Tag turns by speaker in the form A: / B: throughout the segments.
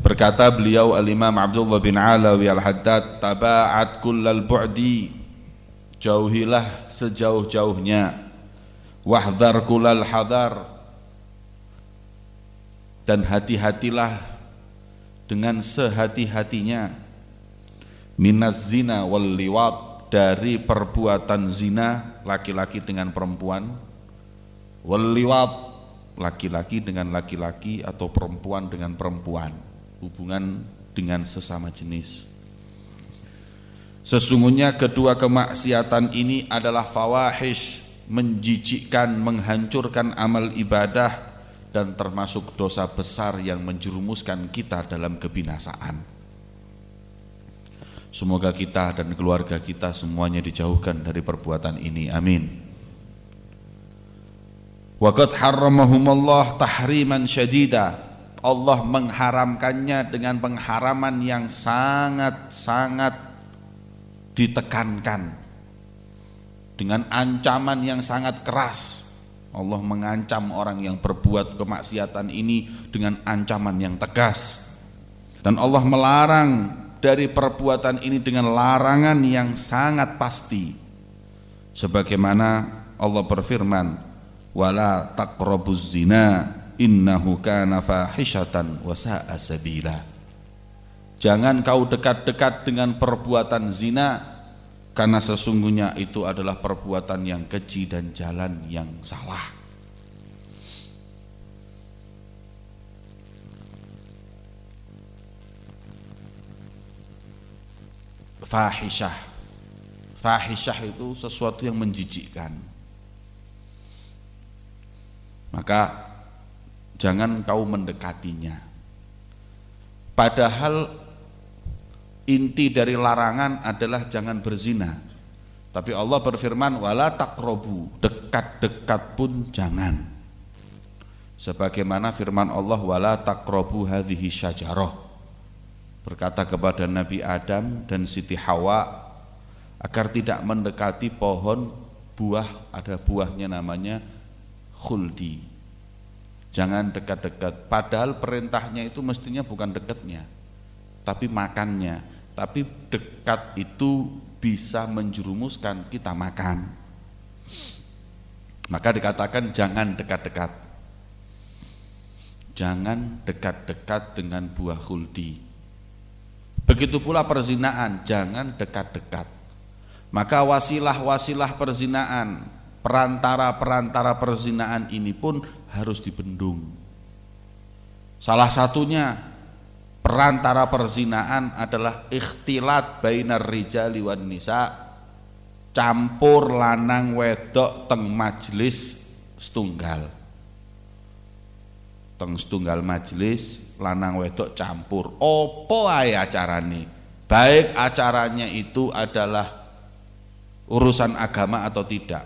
A: Berkata beliau Al-Imam Abdullah bin Alawi Al-Haddad, taba'at kullal bu'di, jauhilah sejauh-jauhnya, wahdhar kullal hadar, dan hati-hatilah dengan sehati-hatinya, minaz zina wal liwat, dari perbuatan zina laki-laki dengan perempuan, wal liwat, laki-laki dengan laki-laki atau perempuan dengan perempuan, hubungan dengan sesama jenis. Sesungguhnya kedua kemaksiatan ini adalah fawahish, menjijikkan, menghancurkan amal ibadah, dan termasuk dosa besar yang menjerumuskan kita dalam kebinasaan. Semoga kita dan keluarga kita semuanya dijauhkan dari perbuatan ini, amin. Wa qad harramahumullah tahriman syadida, Allah mengharamkannya dengan pengharaman yang sangat-sangat ditekankan, dengan ancaman yang sangat keras. Allah mengancam orang yang berbuat kemaksiatan ini dengan ancaman yang tegas, dan Allah melarang dari perbuatan ini dengan larangan yang sangat pasti, sebagaimana Allah berfirman, wala taqrabuz zina innahu kana fahishatan wa sa'a sabila. Jangan kau dekat-dekat dengan perbuatan zina, karena sesungguhnya itu adalah perbuatan yang keji dan jalan yang salah. Fahisyah, fahisyah itu sesuatu yang menjijikkan. Maka jangan kau mendekatinya. Padahal inti dari larangan adalah jangan berzina. Tapi Allah berfirman wala taqrabu, dekat-dekat pun jangan. Sebagaimana firman Allah wala taqrabu hadhihi syajarah, berkata kepada Nabi Adam dan Siti Hawa agar tidak mendekati pohon buah, ada buahnya namanya khuldi. Jangan dekat-dekat, padahal perintahnya itu mestinya bukan dekatnya, tapi makannya. Tapi dekat itu bisa menjerumuskan kita makan. Maka dikatakan jangan dekat-dekat. Jangan dekat-dekat dengan buah khuldi. Begitu pula perzinaan, jangan dekat-dekat. Maka wasilah-wasilah perzinaan, perantara-perantara perzinaan ini pun harus dibendung. Salah satunya perantara perzinaan adalah ikhtilat bainar rijali wan nisa, campur lanang wedok teng majelis setunggal. Teng setunggal majelis lanang wedok campur. Opo ae acarane? Baik acaranya itu adalah urusan agama atau tidak.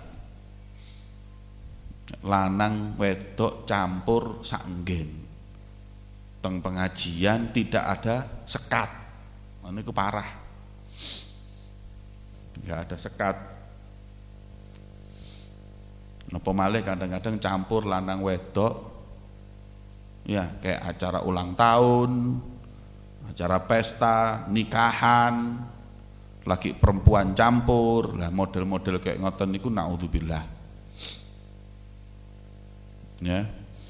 A: Lanang wedok campur saknggen. Teng pengajian tidak ada sekat, ini itu parah, nggak ada sekat. Napa malih kadang-kadang campur lanang wedok, ya kayak acara ulang tahun, acara pesta, nikahan, lagi perempuan campur, lah model-model kayak ngoten niku naudzubillah, ya.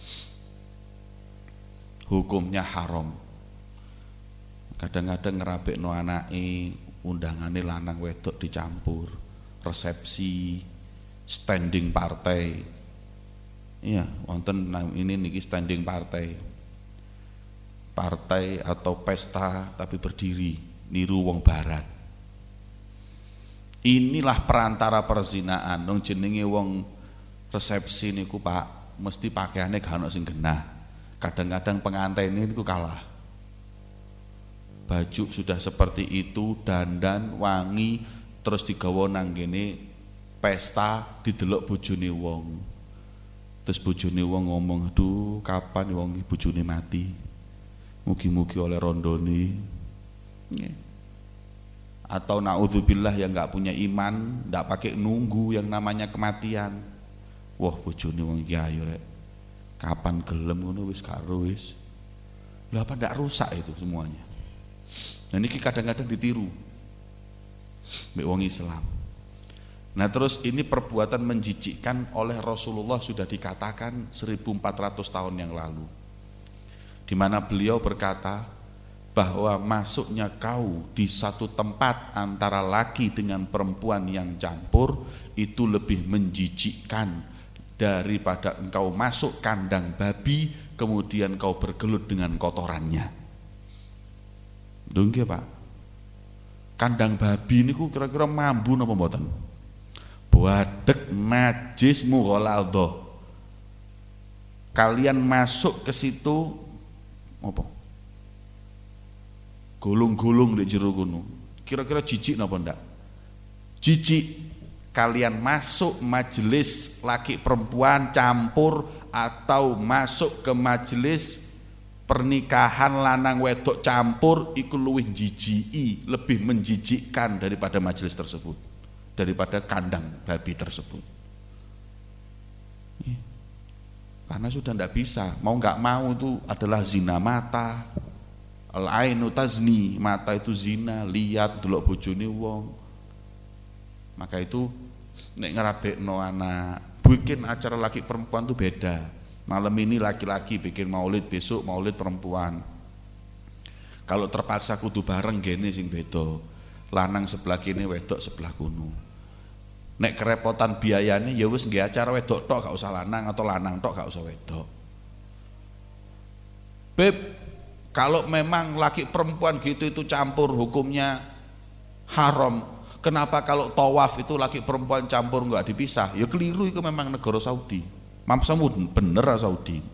A: Hukumnya haram. Kadang-kadang ngerabekno anake, undangane lanang wedok dicampur, resepsi, standing partai. Iya, wonten ini niki standing partai. Partai atau pesta tapi berdiri, niru wong barat. Inilah perantara perzinaan. Wong jenenge wong resepsi niku Pak, mesti pakaiane gak ono sing genah. Kadang-kadang pengantin ini kalah, baju sudah seperti itu, dandan wangi, terus digawa nang kene pesta, didelok bojone wong, terus bojone wong ngomong, aduh kapan wong bojone mati, mugi-mugi oleh rondone. Atau naudzubillah yang nggak punya iman, nggak pakai nunggu yang namanya kematian. Wah bojone wong iki ayo rek, kapan gelem ngono wis karo wis. Loh apa ndak rusak itu semuanya? Nah ini kadang-kadang ditiru mbek wong Islam. Nah terus ini perbuatan menjijikkan oleh Rasulullah sudah dikatakan 1400 tahun yang lalu, di mana beliau berkata bahwa masuknya kau di satu tempat antara laki dengan perempuan yang campur itu lebih menjijikkan daripada engkau masuk kandang babi kemudian kau bergelut dengan kotorannya. Nggih Pak. Kandang babi niku kira-kira mambu napa mboten? Wadek najis mughaladhah. Kalian masuk ke situ apa? Gulung-gulung di jero kono. Kira-kira jijik napa ndak? Jijik. Kalian masuk majelis laki perempuan campur atau masuk ke majelis pernikahan lanang wedok campur iku luwih jijiki, lebih menjijikkan daripada majelis tersebut, daripada kandang babi tersebut. Karena sudah tidak bisa, mau nggak mau itu adalah zina mata. Al-ainu tazni, mata itu zina, lihat delok bojone wong. Maka itu nek ngerabekno anak, bikin acara laki perempuan itu beda. Malam ini laki-laki bikin maulid, besok maulid perempuan. Kalau terpaksa kudu bareng gene sing beda. Lanang sebelah kini, wedok sebelah kuno. Nek kerepotan biayanya ya wis nggih acara wedok tok, gak usah lanang, atau lanang tok gak usah wedok. Beb, kalau memang laki perempuan gitu itu campur hukumnya haram. Kenapa kalau tawaf itu laki perempuan campur enggak dipisah? Ya keliru, itu memang negara Saudi. Mamsamu bener Saudi.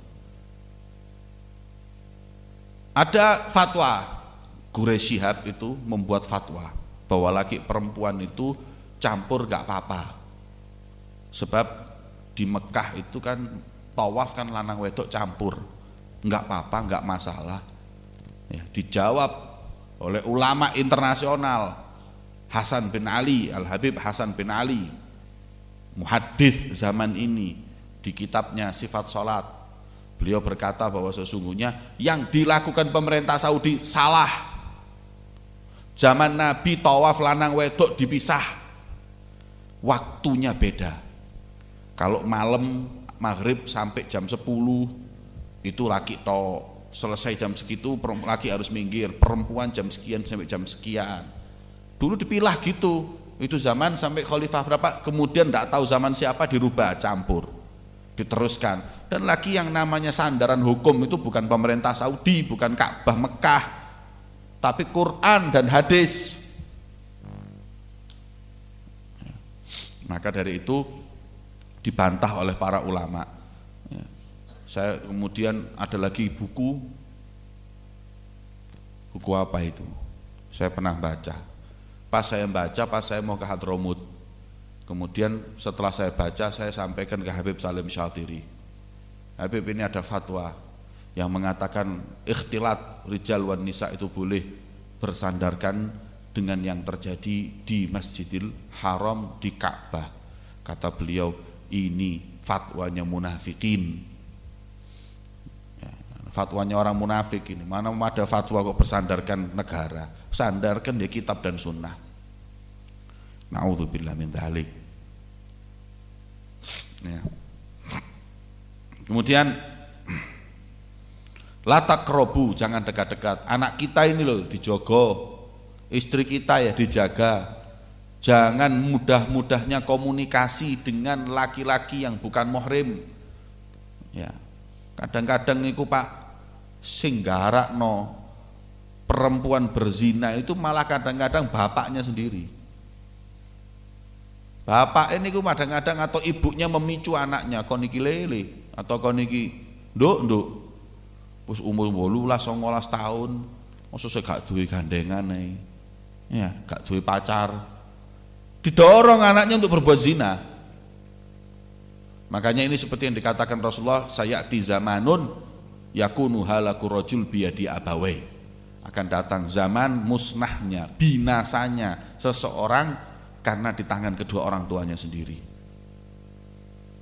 A: Ada fatwa, Quraisy Shihab itu membuat fatwa bahwa laki perempuan itu campur gak apa-apa. Sebab di Mekah itu kan tawaf kan lanang wedok campur, gak apa-apa, gak masalah. Ya, dijawab oleh ulama internasional Hasan bin Ali, Al-Habib Hasan bin Ali, muhaddits zaman ini, di kitabnya Sifat Salat, beliau berkata bahwa sesungguhnya yang dilakukan pemerintah Saudi salah. Zaman Nabi tawaf lanang wedok dipisah, waktunya beda. Kalau malam maghrib sampai jam 10 itu laki tok, selesai jam segitu laki harus minggir, perempuan jam sekian sampai jam sekian. Dulu dipilah gitu, itu zaman sampai khalifah berapa, kemudian tidak tahu zaman siapa dirubah, campur, diteruskan. Dan lagi yang namanya sandaran hukum itu bukan pemerintah Saudi, bukan Ka'bah Mekah, tapi Quran dan hadis. Maka dari itu dibantah oleh para ulama. Saya kemudian ada lagi buku apa itu? Saya pernah baca. Pas saya mau ke Hadramut. Kemudian setelah saya baca, saya sampaikan ke Habib Salim Syatiri. Habib, ini ada fatwa yang mengatakan ikhtilat rijal wan nisa itu boleh bersandarkan dengan yang terjadi di Masjidil Haram di Ka'bah. Kata beliau, ini fatwanya munafikin. Ya, fatwanya orang munafik ini. Mana ada fatwa kok bersandarkan negara? Sandarkan di kitab dan sunnah. Na'udzubillah min dzalik. Ya. Kemudian la taqrabu, jangan dekat-dekat. Anak kita ini loh dijogo, istri kita ya dijaga. Jangan mudah-mudahnya komunikasi dengan laki-laki yang bukan muhrim. Ya. Kadang-kadang niku Pak sing garakno perempuan berzina itu malah kadang-kadang bapaknya sendiri. Bapak ini kadang-kadang atau ibunya memicu anaknya, kon iki lele atau kon iki nduk. Wis umur 18 19 tahun, mosok sik gak duwe gandengan ae. Ya, gak duwe pacar. Didorong anaknya untuk berbuat zina. Makanya ini seperti yang dikatakan Rasulullah, sayati zamanun yakunu halaku rajul biyadi abawai. Akan datang zaman musnahnya, binasanya seseorang karena di tangan kedua orang tuanya sendiri.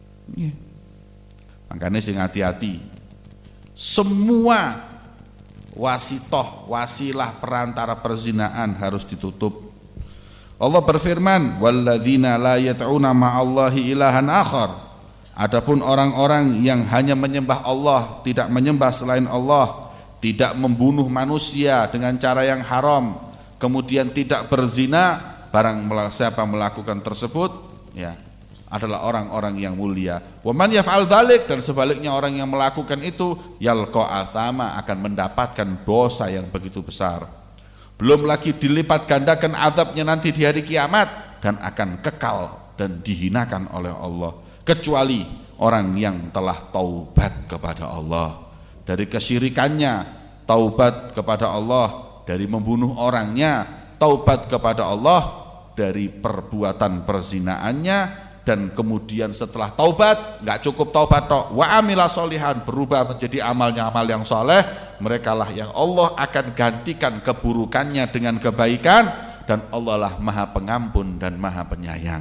A: Makanya sing hati-hati. Semua wasitoh, wasilah perantara perzinaan harus ditutup. Allah berfirman, walladzina la yad'una ma'allahi ilahan akhar. Adapun orang-orang yang hanya menyembah Allah, tidak menyembah selain Allah, tidak membunuh manusia dengan cara yang haram, kemudian tidak berzina, barang siapa melakukan tersebut ya adalah orang-orang yang mulia. Wa man yaf'al dzalik, dan sebaliknya orang yang melakukan itu yalqa athama, akan mendapatkan dosa yang begitu besar. Belum lagi dilipat gandakan azabnya nanti di hari kiamat dan akan kekal dan dihinakan oleh Allah, kecuali orang yang telah taubat kepada Allah dari kesyirikannya, taubat kepada Allah dari membunuh orangnya, taubat kepada Allah dari perbuatan perzinaannya, dan kemudian setelah taubat nggak cukup taubat tok, wa amila solihan, berubah menjadi amalnya amal yang soleh, mereka lah yang Allah akan gantikan keburukannya dengan kebaikan, dan Allah lah maha pengampun dan maha penyayang.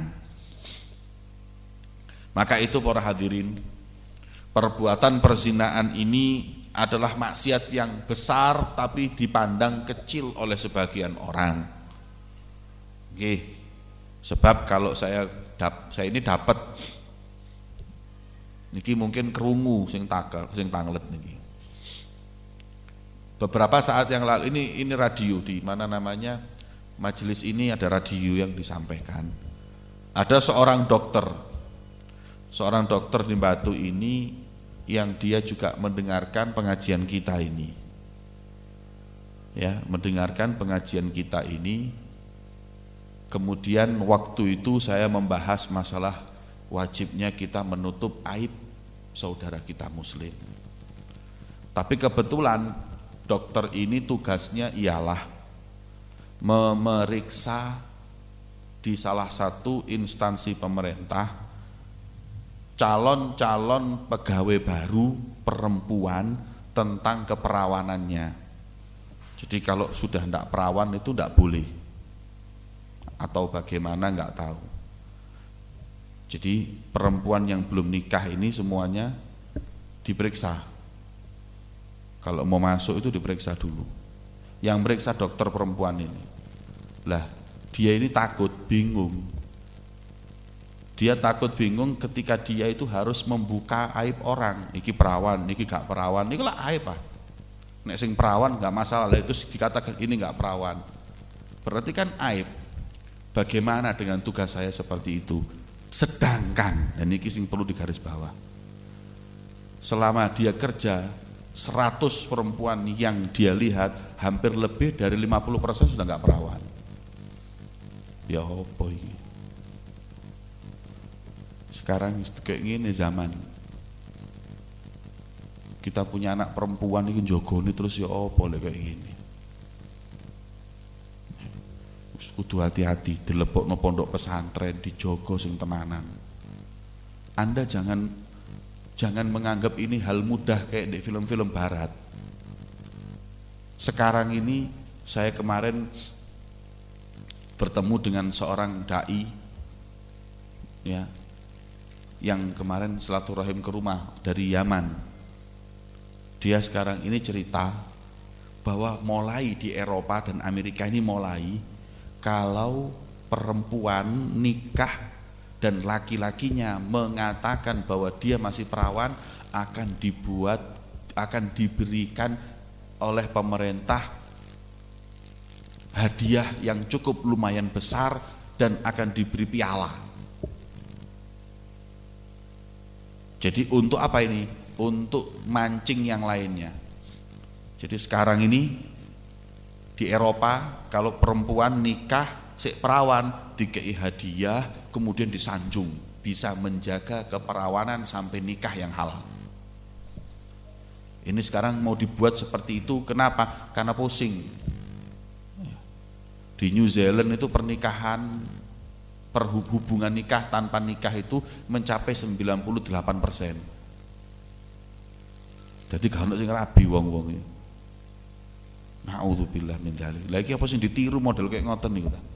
A: Maka itu para hadirin, perbuatan perzinaan ini adalah maksiat yang besar tapi dipandang kecil oleh sebagian orang. Oke. Sebab kalau saya ini dapat niki mungkin kerungu sing tanglet niki. Beberapa saat yang lalu ini radio di mana namanya majelis ini ada radio yang disampaikan. Ada seorang dokter di Batu ini yang dia juga mendengarkan pengajian kita ini. Ya, mendengarkan pengajian kita ini. Kemudian waktu itu saya membahas masalah wajibnya kita menutup aib saudara kita muslim. Tapi kebetulan dokter ini tugasnya ialah memeriksa di salah satu instansi pemerintah calon-calon pegawai baru perempuan tentang keperawanannya. Jadi kalau sudah tidak perawan itu tidak boleh, atau bagaimana nggak tahu. Jadi perempuan yang belum nikah ini semuanya diperiksa. Kalau mau masuk itu diperiksa dulu. Yang meriksa dokter perempuan ini. Lah, dia ini takut, bingung. Dia takut bingung ketika dia itu harus membuka aib orang. Iki perawan, iki gak perawan. Iki lah aib ah. Nek sing perawan nggak masalah, itu dikatakan ini nggak perawan. Berarti kan aib. Bagaimana dengan tugas saya seperti itu? Sedangkan, dan ini sing perlu digaris bawah, selama dia kerja 100 perempuan yang dia lihat, hampir lebih dari 50% sudah nggak perawan. Ya apa ini? Sekarang kayak gini zaman, kita punya anak perempuan ini jogoni terus ya apa kayak gini. Kudu hati-hati, dilebokno pondok pesantren, dijogo sing tenanan. Anda jangan menganggap ini hal mudah kayak di film-film barat. Sekarang ini saya kemarin bertemu dengan seorang dai ya, yang kemarin silaturahim ke rumah dari Yaman. Dia sekarang ini cerita bahwa mulai di Eropa dan Amerika ini mulai kalau perempuan nikah dan laki-lakinya mengatakan bahwa dia masih perawan, akan diberikan oleh pemerintah hadiah yang cukup lumayan besar dan akan diberi piala. Jadi untuk apa ini? Untuk mancing yang lainnya. Jadi sekarang ini di Eropa kalau perempuan nikah sik perawan dikei hadiah, kemudian disanjung, bisa menjaga keperawanan sampai nikah yang halal. Ini sekarang mau dibuat seperti itu, kenapa? Karena pusing. Di New Zealand itu pernikahan, perhubungan nikah tanpa nikah itu mencapai 98%. Jadi gak ono sing rabi wong-wong iki. Na'udzubillah min dzalik. Lagi apa sih ditiru model kayak ngoten niku ta?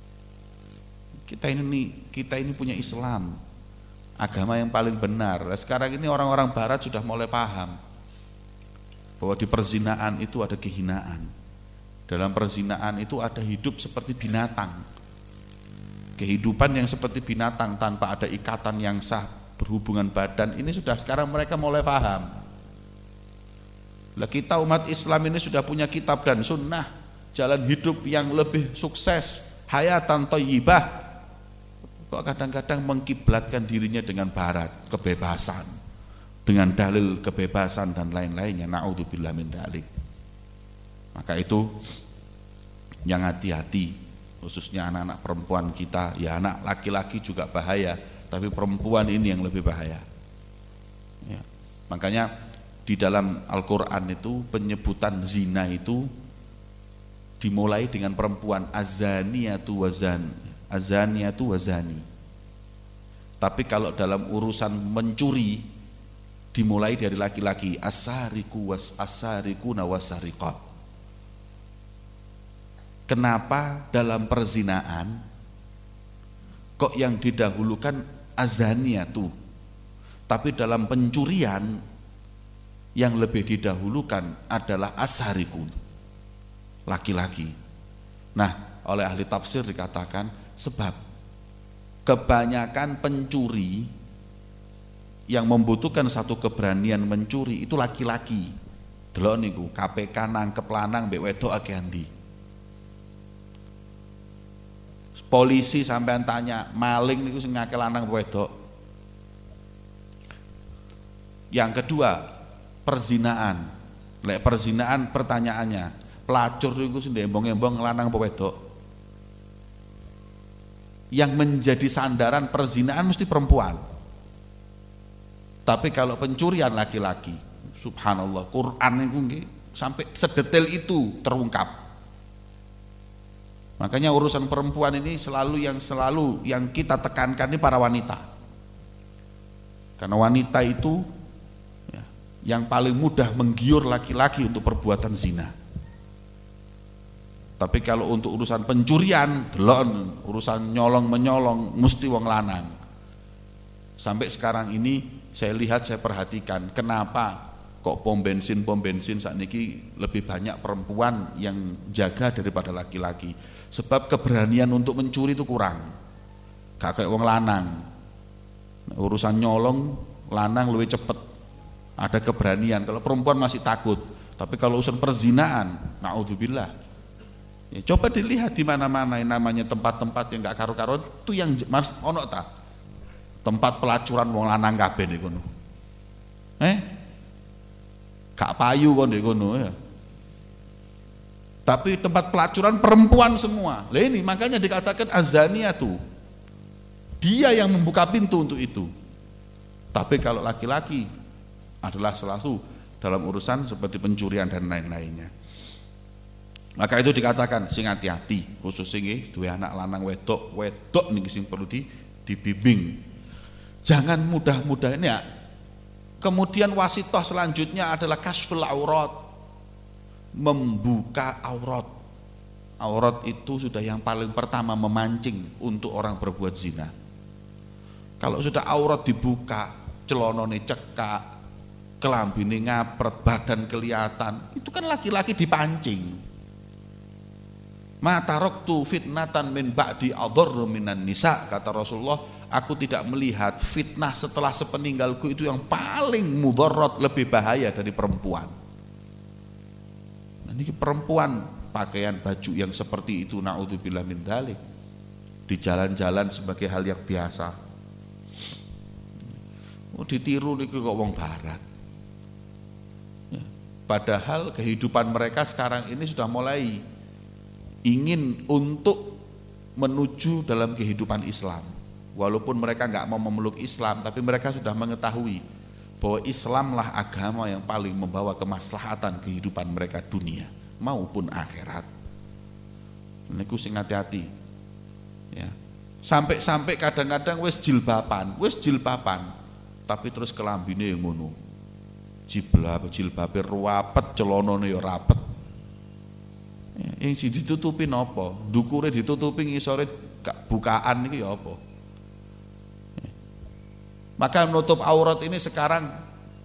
A: Kita ini punya Islam, agama yang paling benar. Sekarang ini orang-orang barat sudah mulai paham. bahwa di perzinaan itu ada kehinaan. Dalam perzinaan itu ada hidup seperti binatang. Kehidupan yang seperti binatang tanpa ada ikatan yang sah, berhubungan badan, ini sudah sekarang mereka mulai paham. Lah kita umat Islam ini sudah punya kitab dan sunnah, jalan hidup yang lebih sukses, hayatan thayyibah. Kok kadang-kadang mengkiblatkan dirinya dengan barat, kebebasan, dengan dalil kebebasan dan lain-lainnya. Na'udzubillah min dzalik. Maka itu yang hati-hati, khususnya anak-anak perempuan kita, ya anak laki-laki juga bahaya, tapi perempuan ini yang lebih bahaya. Ya. Makanya di dalam Al-Quran itu penyebutan zina itu dimulai dengan perempuan, azaniyatu wazani. Tapi kalau dalam urusan mencuri dimulai dari laki-laki, asariku nawasariqat. Kenapa dalam perzinaan kok yang didahulukan azaniyatu, tapi dalam pencurian yang lebih didahulukan adalah asariku, laki-laki. Nah, oleh ahli tafsir dikatakan sebab kebanyakan pencuri yang membutuhkan satu keberanian mencuri itu laki-laki. Delok niku KPK nangkep lanang mbek wedok akeh endi. Polisi sampean tanya, maling niku sing ngake lanang wedok. Yang kedua, perzinaan. Lek perzinaan pertanyaannya, pelacur niku sing embong-embong lanang apa wedok? Yang menjadi sandaran perzinaan mesti perempuan. Tapi kalau pencurian laki-laki, subhanallah, Quran itu sampai sedetail itu terungkap. Makanya urusan perempuan ini selalu yang kita tekankan ini para wanita. Karena wanita itu ya, yang paling mudah menggiur laki-laki untuk perbuatan zina. Tapi kalau untuk urusan pencurian, delon, urusan nyolong-menyolong mesti wong lanang. Sampai sekarang ini saya lihat, saya perhatikan kenapa kok pom bensin saat ini lebih banyak perempuan yang jaga daripada laki-laki. Sebab keberanian untuk mencuri itu kurang. Gak kayak wong lanang. Urusan nyolong lanang lebih cepet. Ada keberanian. Kalau perempuan masih takut. Tapi kalau urusan perzinaan, naudzubillah. Ya, coba dilihat di mana-mana yang namanya tempat-tempat yang gak karu-karuan itu yang ono ta? Tempat pelacuran wong lanang kabeh niku kono. Gak payu kon niku kono ya. Tapi tempat pelacuran perempuan semua. Lah ini makanya dikatakan azaniyatu. Dia yang membuka pintu untuk itu. Tapi kalau laki-laki adalah selalu dalam urusan seperti pencurian dan lain-lainnya. Maka itu dikatakan sing hati-hati, khusus sing duwe anak lanang wedok niki sing perlu dibimbing. Jangan mudah-mudah ini ya. Kemudian wasitoh selanjutnya adalah kasful aurat, membuka aurat. Aurat itu sudah yang paling pertama memancing untuk orang berbuat zina. Kalau sudah aurat dibuka, celonone cekak, kelambine ngapret, badan kelihatan, itu kan laki-laki dipancing. Ma taraktu fitnatan min ba'di adharru minan nisa, kata Rasulullah. Aku tidak melihat fitnah setelah sepeninggalku itu yang paling mudarat, lebih bahaya dari perempuan. Nah, ini perempuan pakaian baju yang seperti itu, naudzubillah min dzalik, di jalan-jalan sebagai hal yang biasa. Ditiru niku kok wong barat. Ya, padahal kehidupan mereka sekarang ini sudah mulai ingin untuk menuju dalam kehidupan Islam. Walaupun mereka nggak mau memeluk Islam, tapi mereka sudah mengetahui bahwa Islamlah agama yang paling membawa kemaslahatan kehidupan mereka dunia maupun akhirat. Niku sing hati-hati. Ya. Sampai kadang-kadang wis jilbaban, tapi terus kelambine yang ngono. Jilbabe ruwapet, celonone ya rapet. Ya, yang ditutupi napa? Dukure ditutupi ngisore gak bukaan iki ya apa? Maka menutup aurat ini sekarang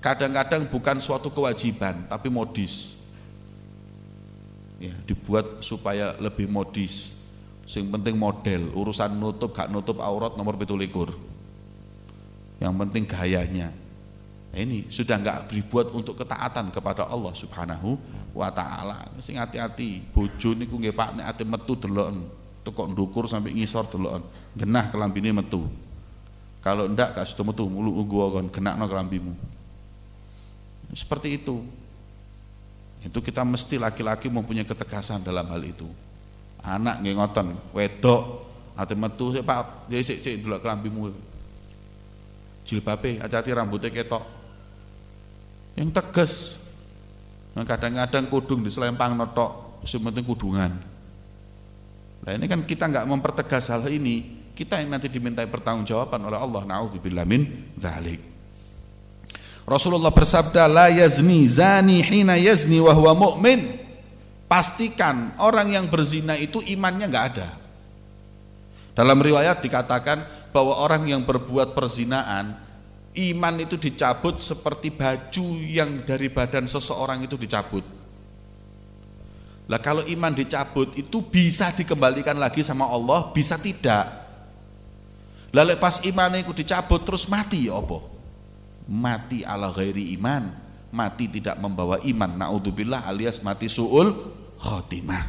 A: kadang-kadang bukan suatu kewajiban tapi modis. Ya, dibuat supaya lebih modis. Sing penting model, urusan nutup gak nutup aurat nomor 17. Yang penting gayanya. Nah, ini sudah enggak dibuat untuk ketaatan kepada Allah Subhanahu wa taala. Sing hati-hati, bojo niku nggih Pak nek ate metu deloken, tekok ndukur sampai ngisor deloken, genah kelambine metu. Kalau ndak gak sudah metu mulu gua kon genakno kelambimu. Seperti itu. Itu kita mesti laki-laki mempunyai ketegasan dalam hal itu. Anak nggih ngoten, wedok ate metu sik Pak, sik delok kelambimu. Jilbabe hati-hati rambutnya ketok. Yang tegas. Nah, kadang-kadang kudung diselempang notok, sing penting kudungan. Nah, ini kan kita enggak mempertegas hal ini, kita yang nanti dimintai pertanggungjawaban oleh Allah. Na'udzubillah min dzalik. Rasulullah bersabda, la yazni zani hina yazni wa huwa mu'min. Pastikan orang yang berzina itu imannya enggak ada. Dalam riwayat dikatakan bahwa orang yang berbuat perzinaan, iman itu dicabut seperti baju yang dari badan seseorang itu dicabut. Lah kalau iman dicabut itu bisa dikembalikan lagi sama Allah, bisa tidak. Lah lepas iman itu dicabut terus mati ya apa? Mati ala ghairi iman, mati tidak membawa iman, naudzubillah, alias mati su'ul khotimah.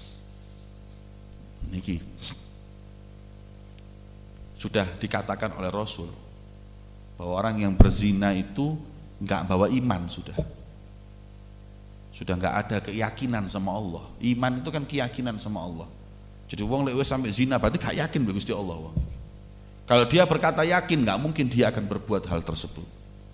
A: Niki sudah dikatakan oleh Rasul bahwa orang yang berzina itu enggak bawa iman, sudah enggak ada keyakinan sama Allah. Iman itu kan keyakinan sama Allah. Jadi wong lek wis sampai zina berarti gak yakin be Gusti Allah wong. Kalau dia berkata yakin, enggak mungkin dia akan berbuat hal tersebut.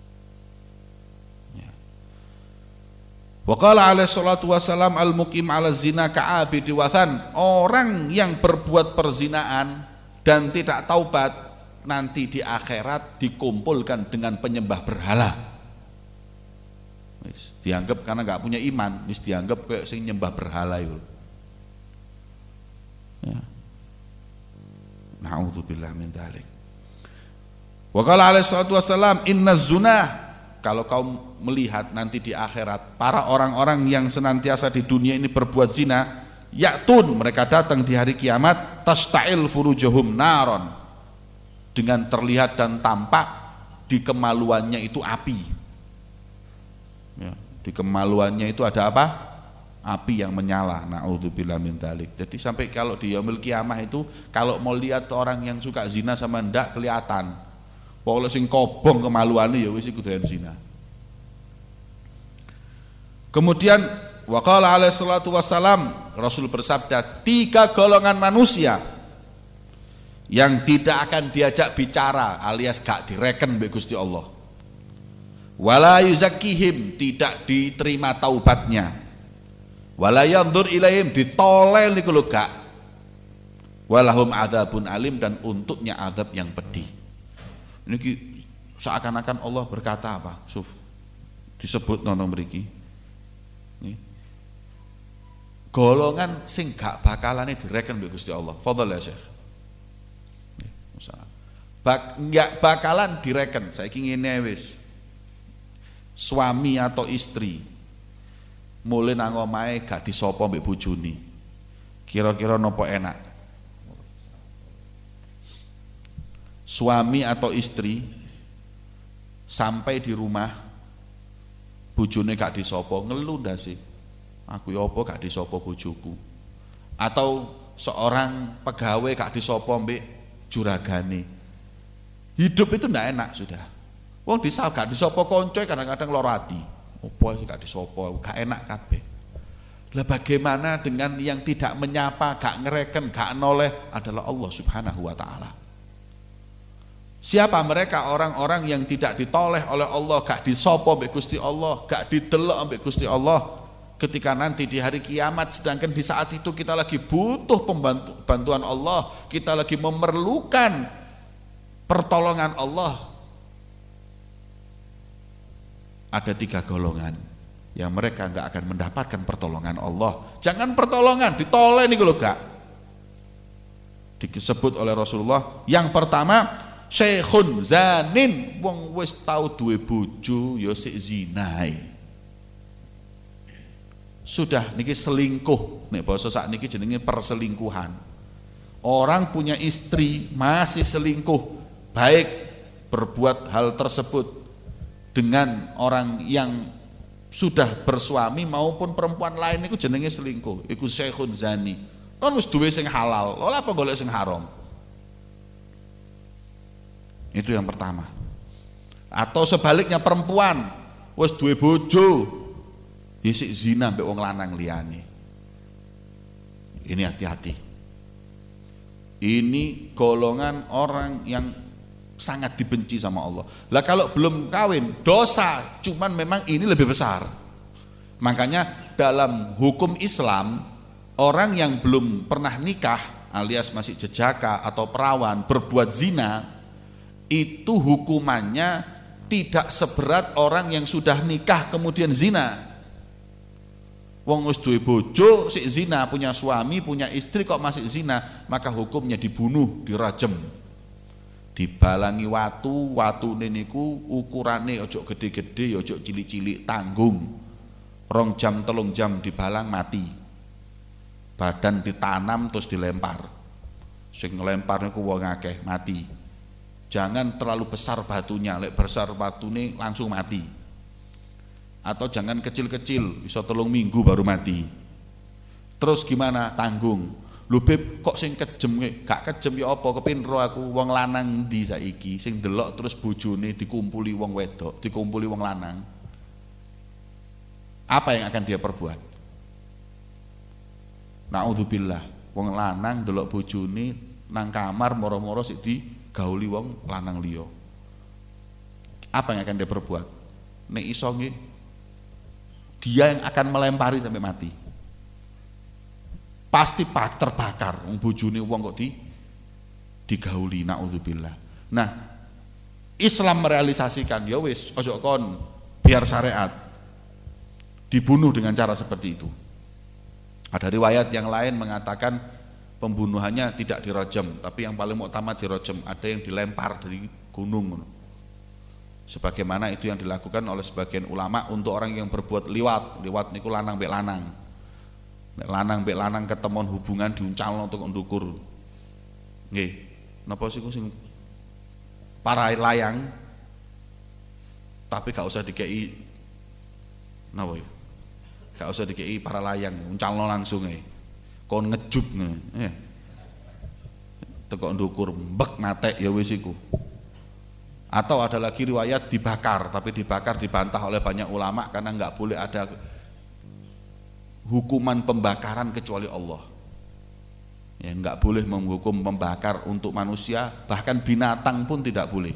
A: Ya. Wa qala alaihi salatu wasalam al-muqim ala zina ka'abidi wathan. Orang yang berbuat perzinaan dan tidak taubat nanti di akhirat dikumpulkan dengan penyembah berhala. Wis dianggap karena enggak punya iman, wis dianggap kayak sing nyembah berhala itu. Ya. Na'udzubillah min dzalik. Wa qala alaihi salatu wasallam inna zunah, kalau kau melihat nanti di akhirat para orang-orang yang senantiasa di dunia ini berbuat zina, ya'tun, mereka datang di hari kiamat, tasta'il furujuhum naron, dengan terlihat dan tampak di kemaluannya itu api. Ya, di kemaluannya itu ada apa? Api yang menyala. Na'udzubillah min dzalik. Jadi sampai kalau di yaumil kiamah itu kalau mau lihat orang yang suka zina sama ndak kelihatan. Pokoke sing kobong kemaluane ya wis iku doyan zina. Kemudian waqala alaihi salatu wassalam, Rasul bersabda, 3 golongan manusia yang tidak akan diajak bicara alias gak direken mbek Gusti Allah. Wala yuzakkihim, tidak diterima taubatnya. Wala yanzur ilaihim, ditoleh niku lho gak. Walahum adzabun alim, dan untuknya azab yang pedih. Niki seakan-akan Allah berkata apa? Suf, disebut nonton mriki. Golongan sing gak bakalane direken mbek Gusti Allah. Fadhal ya Syekh. Gak bakalan direken. Saiki ngene wis. Suami atau istri mulai nang omahe gak disapa mbek bojone. Kira-kira nopo enak? Suami atau istri sampai di rumah bojone gak disapa, ngeluh ndase. Aku ya apa gak disapa bojoku. Atau seorang pegawai gak disapa mbek juragane. Hidup itu ndak enak sudah. Wong desa gak disapa koncoe kadang-kadang lara ati. Apa sih gak disapa, gak enak kabeh. Lah bagaimana dengan yang tidak menyapa, gak ngereken, gak noleh adalah Allah Subhanahu wa taala. Siapa mereka? Orang-orang yang tidak ditoleh oleh Allah, gak disapa mbek Gusti Allah, gak didelok mbek Gusti Allah. Ketika nanti di hari kiamat, sedangkan di saat itu kita lagi butuh bantuan Allah, kita lagi memerlukan pertolongan Allah. Ada 3 golongan yang mereka enggak akan mendapatkan pertolongan Allah. Jangan pertolongan, ditoleh nih kalau gak. Disebut oleh Rasulullah, yang pertama, syekhun zanin, wong wis tau duwe bojo ya sik zina. Sudah niki selingkuh, nek basa sakniki jenenge perselingkuhan. Orang punya istri masih selingkuh, baik berbuat hal tersebut dengan orang yang sudah bersuami maupun perempuan lain, iku jenenge selingkuh, iku syekhun zani. Kon wis duwe sing halal, lha apa golek sing haram? Itu yang pertama. Atau sebaliknya perempuan wis duwe bojo isik zina mbek wong lanang liyane. Ini hati-hati. Ini golongan orang yang sangat dibenci sama Allah. Lah kalau belum kawin dosa, cuman memang ini lebih besar. Makanya dalam hukum Islam, orang yang belum pernah nikah alias masih jejaka atau perawan berbuat zina, itu hukumannya tidak seberat orang yang sudah nikah kemudian zina. Wong wis duwe bojo sik zina, punya suami, punya istri kok masih zina, maka hukumnya dibunuh, dirajem. Dibalangi watune niku ukurane ojo gede-gede, ojo cilik-cilik, tanggung. 2 jam 3 jam dibalang mati. Badan ditanam terus dilempar. Sing ngelempar niku wong akeh mati. Jangan terlalu besar batunya, lek besar batune langsung mati. Atau jangan kecil-kecil, bisa 3 minggu baru mati. Terus gimana? Tanggung. Lho Beb, kok sing kejem? Gak kejem ya apa? Kepinro aku wong lanang ndi saiki sing delok terus bojone dikumpuli wong wedok, dikumpuli wong lanang. Apa yang akan dia perbuat? Naudzubillah, wong lanang delok bojone nang kamar moro-moro sik digauli wong lanang liya. Apa yang akan dia perbuat? Nek iso nggih, dia yang akan melempari sampai mati. Pasti terbakar, wong bojone wong kok digauli, naudzubillah. Nah, Islam merealisasikan ya wis ojo kon biar syariat. Dibunuh dengan cara seperti itu. Ada riwayat yang lain mengatakan pembunuhannya tidak dirajam, tapi yang paling utama dirajam, ada yang dilempar dari gunung. Sebagaimana itu yang dilakukan oleh sebagian ulama untuk orang yang berbuat liwat. Liwat niku lanang mbek lanang. Nek lanang mbek lanang ketemuan hubungan diuncalno untuk ndukur. Nggih, napa sih sing para layang tapi gak usah dikei napa ya? Gak usah dikei para layang, uncalno langsung kon ngejub teko ndukur mbek matek ya wis iku. Atau ada lagi riwayat dibakar, tapi dibakar dibantah oleh banyak ulama karena enggak boleh ada hukuman pembakaran kecuali Allah. Ya, enggak boleh menghukum membakar untuk manusia, bahkan binatang pun tidak boleh.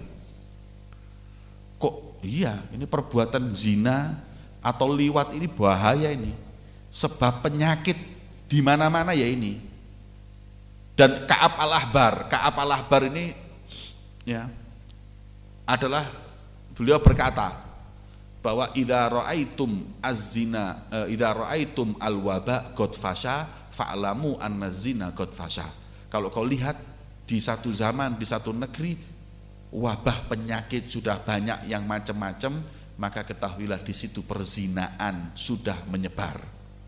A: Kok iya, ini perbuatan zina atau liwat ini bahaya ini. Sebab penyakit di mana-mana ya ini. Dan Ka'ab al-Ahbar ini ya adalah beliau berkata bahwa idza ra'aitum az-zina idza ra'aitum al-waba qad fasha fa'lamu anna zina qad fasha. Kalau kau lihat di satu zaman, di satu negeri wabah penyakit sudah banyak yang macam-macam, maka ketahuilah di situ perzinaan sudah menyebar.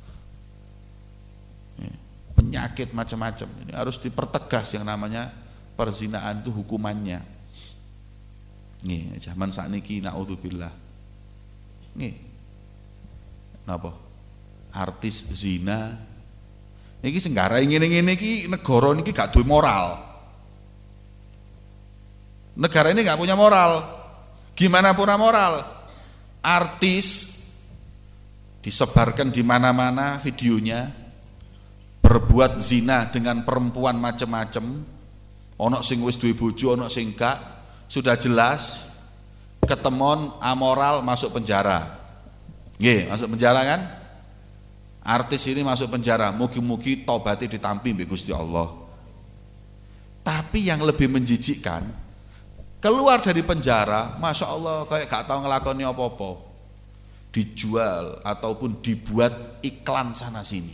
A: Penyakit macam-macam ini harus dipertegas yang namanya perzinaan itu hukumannya. Nih, zaman sakniki naudzubillah. Nih. Napa? Artis zina. Niki sing garai ngene-ngene iki negara niki gak duwe moral. Negara ini gak punya moral. Gimana pura moral? Artis disebarkan di mana-mana videonya berbuat zina dengan perempuan macam-macam. Ono sing wis duwe bojo, ono sing gak. Sudah jelas ketemon amoral masuk penjara. Nggih, masuk penjara kan? Artis ini masuk penjara, mugi-mugi tobatnya ditampi mbek Gusti Allah. Tapi yang lebih menjijikkan, keluar dari penjara, Masya Allah kayak gak tahu ngelakoni apa-apa, dijual ataupun dibuat iklan sana sini.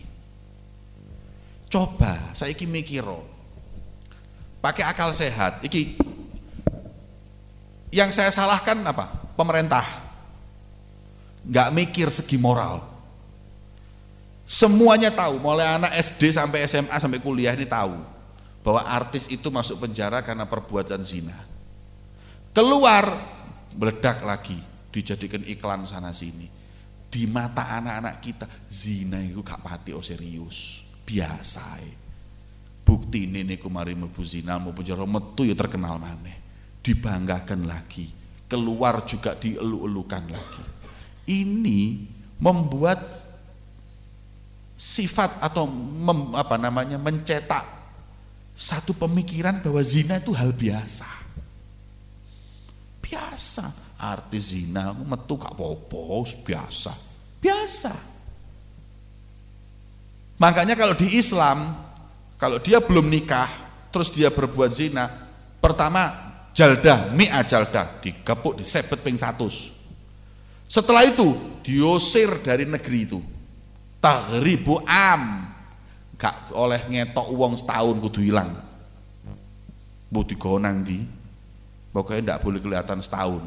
A: Coba saiki mikiro, pakai akal sehat, iki Yang saya salahkan apa? Pemerintah. Nggak mikir segi moral. Semuanya tahu, mulai anak SD sampai SMA sampai kuliah ini tahu bahwa artis itu masuk penjara karena perbuatan zina. Keluar, meledak lagi, dijadikan iklan sana sini. Di mata anak-anak kita, zina itu gak pati serius, biasa. Bukti ini mari mlebu zina mau penjara metu ya terkenal maneh, dibanggakan lagi, keluar juga dielu-elukan lagi. Ini membuat sifat atau mencetak satu pemikiran bahwa zina itu hal biasa. Biasa, artis zina metu gak apa-apa, biasa. Makanya kalau di Islam, kalau dia belum nikah terus dia berbuat zina, pertama jaldah, jaldah, digepuk, disebet ping 100. Setelah itu diusir dari negeri itu. Taghribu am, gak oleh ngetok uang setahun kudu hilang. Mbok digonang di, pokoknya ndak boleh kelihatan setahun.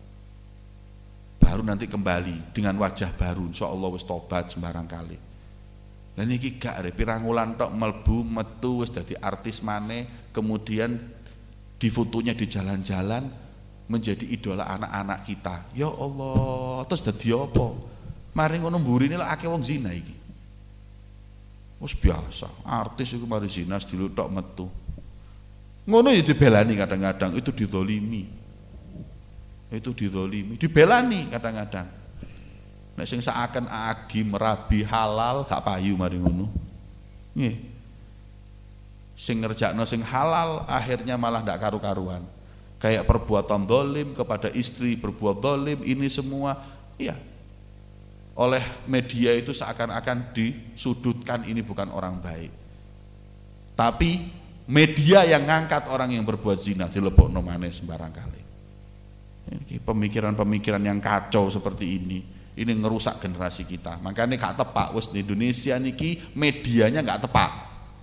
A: Baru nanti kembali dengan wajah baru, insyaallah wis tobat sembarang kali. Dan iki gak pirang wulan tok melbu metu wis dadi artis maneh, kemudian difotonya di jalan-jalan menjadi idola anak-anak kita. Ya Allah, terus dadi apa? Mari ngono mburine lek akeh wong zina iki. Wis biasa, artis iku mari zina dilutok metu. Ngono ya dibelani kadang-kadang, itu didolimi. Dibelani kadang-kadang. Nek sing seakan agi merabi halal gak payu mari ngono. Nggih. Sing ngerjakno sing halal akhirnya malah ndak karu-karuan. Kayak perbuatan dolim kepada istri, berbuat dolim, ini semua ya oleh media itu seakan-akan disudutkan ini bukan orang baik. Tapi media yang ngangkat orang yang berbuat zina dilebokno maneh sembarang kali. Ini pemikiran-pemikiran yang kacau seperti ini ngerusak generasi kita. Makanya gak tepak wis di Indonesia niki medianya gak tepak.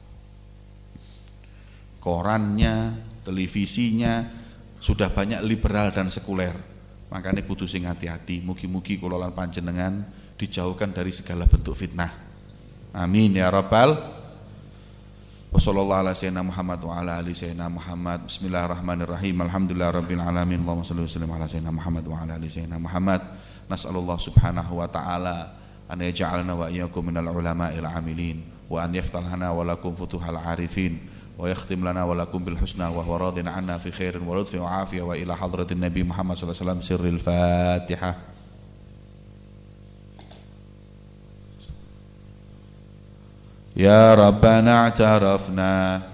A: Korannya, televisinya sudah banyak liberal dan sekuler. Makanya kudu sing hati-hati. Mugi-mugi kula lan panjenengan dijauhkan dari segala bentuk fitnah. Amin ya rabbal. Wassallallahu ala sayyidina Muhammad wa ala ali sayyidina Muhammad. Bismillahirrahmanirrahim. Alhamdulillahirabbil alamin. Allahumma shalli wa sallim ala sayyidina Muhammad wa ala ali sayyidina Muhammad. Nas'alullah subhanahu wa ta'ala an yaj'alna wa iyyakum minal ulama'il amilin wa an yaftah lana wa lakum futuhal arifin. ويختم لنا ولكم بالحسنى وهو راض عنا في خير ولطف وعافية وإلى حضرة النبي محمد صلى الله عليه وسلم سر الفاتحة. يا ربنا اعترفنا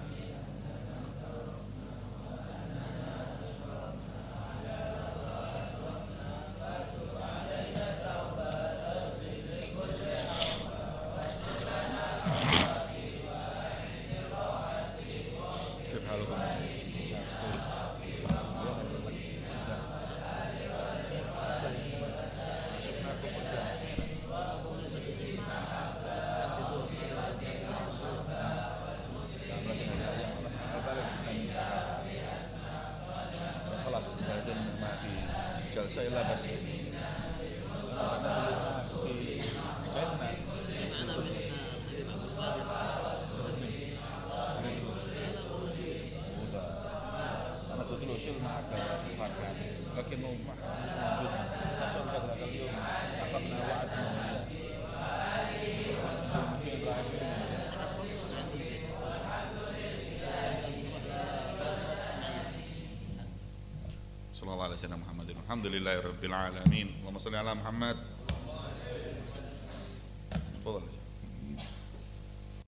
A: sallallahu alaihi wasallam Muhammadin alhamdulillahirabbil alamin Allahumma shalli ala Muhammad. Tafadhal.